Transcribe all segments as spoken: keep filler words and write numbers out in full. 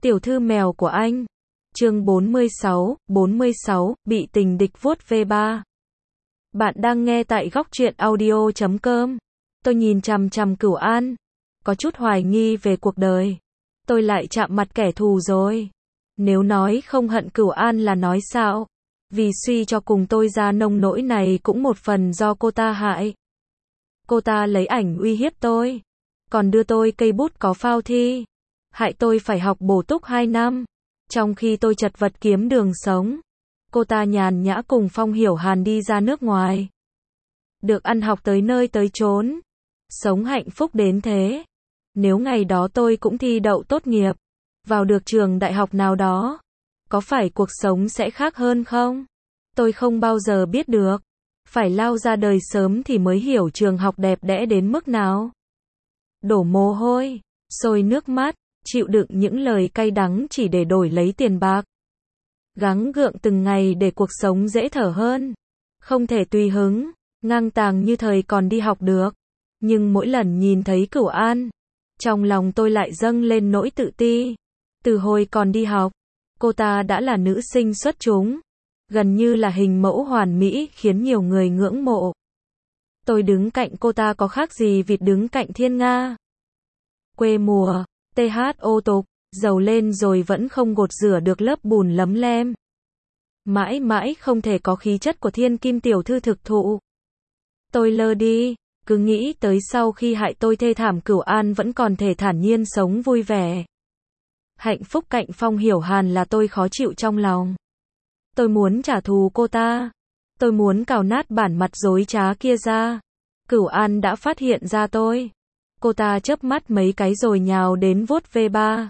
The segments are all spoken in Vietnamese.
Tiểu thư mèo của anh. Chương bốn mươi sáu, bốn mươi sáu, bị tình địch vuốt ve ba. Bạn đang nghe tại góc truyện audio chấm com. Tôi nhìn chằm chằm Cửu An, có chút hoài nghi về cuộc đời. Tôi lại chạm mặt kẻ thù rồi. Nếu nói không hận Cửu An là nói sao? Vì suy cho cùng tôi ra nông nỗi này cũng một phần do cô ta hại. Cô ta lấy ảnh uy hiếp tôi, còn đưa tôi cây bút có phao thi, hại tôi phải học bổ túc hai năm, trong khi tôi chật vật kiếm đường sống. Cô ta nhàn nhã cùng Phong Hiểu Hàn đi ra nước ngoài, được ăn học tới nơi tới chốn, sống hạnh phúc đến thế. Nếu ngày đó tôi cũng thi đậu tốt nghiệp, vào được trường đại học nào đó, có phải cuộc sống sẽ khác hơn không? Tôi không bao giờ biết được. Phải lao ra đời sớm thì mới hiểu trường học đẹp đẽ đến mức nào. Đổ mồ hôi, sôi nước mắt, chịu đựng những lời cay đắng chỉ để đổi lấy tiền bạc. Gắng gượng từng ngày để cuộc sống dễ thở hơn. Không thể tùy hứng, ngang tàng như thời còn đi học được. Nhưng mỗi lần nhìn thấy Cửu An, trong lòng tôi lại dâng lên nỗi tự ti. Từ hồi còn đi học, cô ta đã là nữ sinh xuất chúng, gần như là hình mẫu hoàn mỹ khiến nhiều người ngưỡng mộ. Tôi đứng cạnh cô ta có khác gì vịt đứng cạnh thiên nga. Quê mùa, tê hát ô tục, dầu lên rồi vẫn không gột rửa được lớp bùn lấm lem. Mãi mãi không thể có khí chất của thiên kim tiểu thư thực thụ. Tôi lơ đi, cứ nghĩ tới sau khi hại tôi thê thảm Cửu An vẫn còn thể thản nhiên sống vui vẻ. Hạnh phúc cạnh Phong Hiểu Hàn là tôi khó chịu trong lòng. Tôi muốn trả thù cô ta. Tôi muốn cào nát bản mặt dối trá kia ra. Cửu An đã phát hiện ra tôi. Cô ta chớp mắt mấy cái rồi nhào đến vuốt ve ba.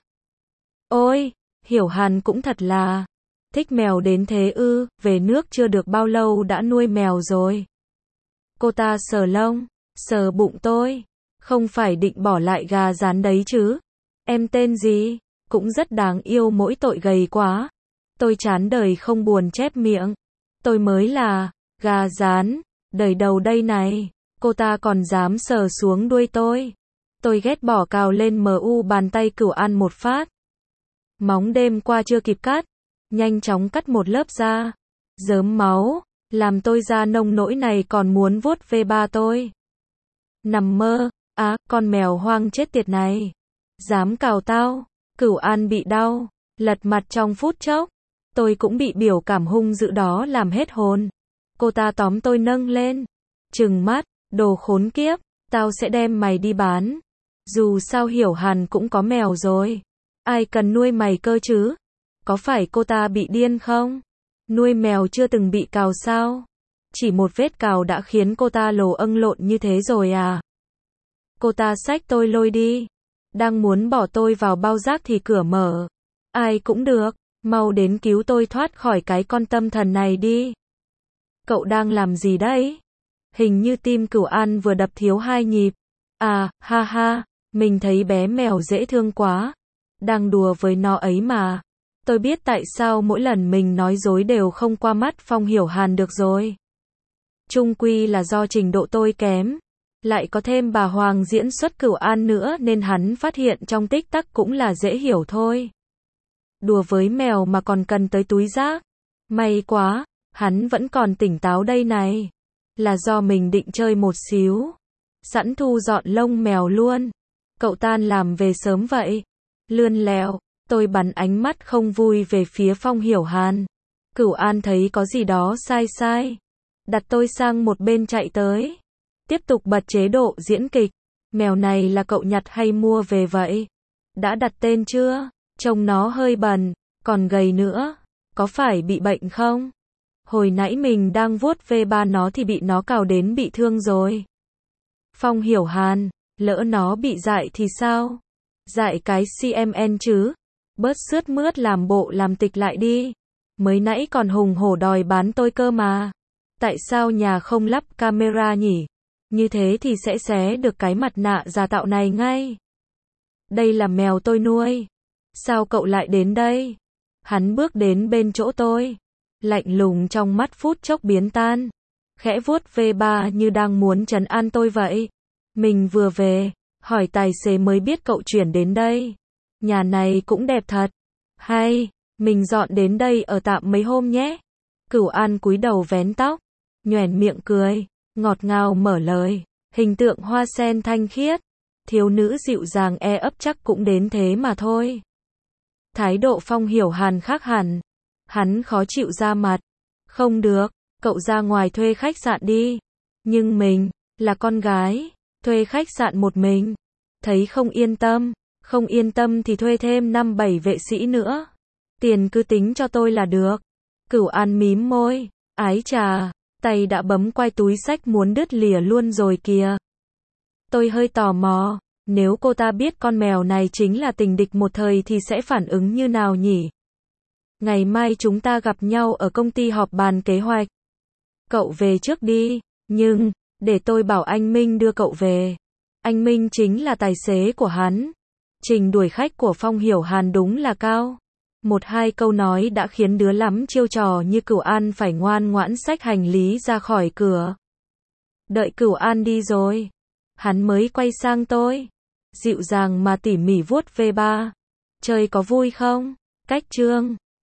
Ôi, Hiểu Hàn cũng thật là thích mèo đến thế ư, về nước chưa được bao lâu đã nuôi mèo rồi. Cô ta sờ lông, sờ bụng tôi. Không phải định bỏ lại gà rán đấy chứ? Em tên gì? Cũng rất đáng yêu mỗi tội gầy quá. Tôi chán đời không buồn chép miệng. Tôi mới là gà rán, đời đầu đây này. Cô ta còn dám sờ xuống đuôi tôi. Tôi ghét bỏ cào lên mờ u bàn tay Cửu An một phát. Móng đêm qua chưa kịp cắt, nhanh chóng cắt một lớp da. Rớm máu, làm tôi ra nông nỗi này còn muốn vuốt ve ba tôi. Nằm mơ, á, con mèo hoang chết tiệt này. Dám cào tao. Cửu An bị đau, lật mặt trong phút chốc. Tôi cũng bị biểu cảm hung dữ đó làm hết hồn. Cô ta tóm tôi nâng lên, trừng mắt, đồ khốn kiếp, tao sẽ đem mày đi bán. Dù sao Hiểu Hàn cũng có mèo rồi. Ai cần nuôi mày cơ chứ? Có phải cô ta bị điên không? Nuôi mèo chưa từng bị cào sao? Chỉ một vết cào đã khiến cô ta lồ âng lộn như thế rồi à? Cô ta xách tôi lôi đi. Đang muốn bỏ tôi vào bao rác thì cửa mở. Ai cũng được, mau đến cứu tôi thoát khỏi cái con tâm thần này đi. Cậu đang làm gì đấy? Hình như tim Cửu An vừa đập thiếu hai nhịp. À, ha ha, mình thấy bé mèo dễ thương quá. Đang đùa với nó ấy mà. Tôi biết tại sao mỗi lần mình nói dối đều không qua mắt Phong Hiểu Hàn được rồi. Chung quy là do trình độ tôi kém. Lại có thêm bà Hoàng diễn xuất Cửu An nữa nên hắn phát hiện trong tích tắc cũng là dễ hiểu thôi. Đùa với mèo mà còn cần tới túi rác. May quá, hắn vẫn còn tỉnh táo đây này. Là do mình định chơi một xíu. Sẵn thu dọn lông mèo luôn. Cậu tan làm về sớm vậy. Lươn lẹo, tôi bắn ánh mắt không vui về phía Phong Hiểu Hàn. Cửu An thấy có gì đó sai sai. Đặt tôi sang một bên chạy tới. Tiếp tục bật chế độ diễn kịch. Mèo này là cậu nhặt hay mua về vậy? Đã đặt tên chưa? Trông nó hơi bẩn, còn gầy nữa. Có phải bị bệnh không? Hồi nãy mình đang vuốt ve ba nó thì bị nó cào đến bị thương rồi. Phong Hiểu Hàn, lỡ nó bị dại thì sao? Dại cái xê em en chứ? Bớt sướt mướt làm bộ làm tịch lại đi. Mới nãy còn hùng hổ đòi bán tôi cơ mà. Tại sao nhà không lắp camera nhỉ? Như thế thì sẽ xé được cái mặt nạ giả tạo này ngay. Đây là mèo tôi nuôi. Sao cậu lại đến đây? Hắn bước đến bên chỗ tôi. Lạnh lùng trong mắt phút chốc biến tan. Khẽ vuốt ve ba như đang muốn trấn an tôi vậy. Mình vừa về, hỏi tài xế mới biết cậu chuyển đến đây. Nhà này cũng đẹp thật. Hay, mình dọn đến đây ở tạm mấy hôm nhé. Cửu An cúi đầu vén tóc, nhoẻn miệng cười, ngọt ngào mở lời, hình tượng hoa sen thanh khiết, thiếu nữ dịu dàng e ấp chắc cũng đến thế mà thôi. Thái độ Phong Hiểu Hàn khác hẳn, hắn khó chịu ra mặt, không được, cậu ra ngoài thuê khách sạn đi. Nhưng mình, là con gái, thuê khách sạn một mình, thấy không yên tâm, không yên tâm thì thuê thêm năm bảy vệ sĩ nữa. Tiền cứ tính cho tôi là được. Cửu An mím môi, ái chà, tay đã bấm quay túi xách muốn đứt lìa luôn rồi kìa. Tôi hơi tò mò, nếu cô ta biết con mèo này chính là tình địch một thời thì sẽ phản ứng như nào nhỉ? Ngày mai chúng ta gặp nhau ở công ty họp bàn kế hoạch. Cậu về trước đi, nhưng, để tôi bảo anh Minh đưa cậu về. Anh Minh chính là tài xế của hắn. Trình đuổi khách của Phong Hiểu Hàn đúng là cao. Một hai câu nói đã khiến đứa lắm chiêu trò như Cửu An phải ngoan ngoãn xách hành lý ra khỏi cửa. Đợi Cửu An đi rồi, hắn mới quay sang tôi, dịu dàng mà tỉ mỉ vuốt ve ba. Chơi có vui không? Cách chương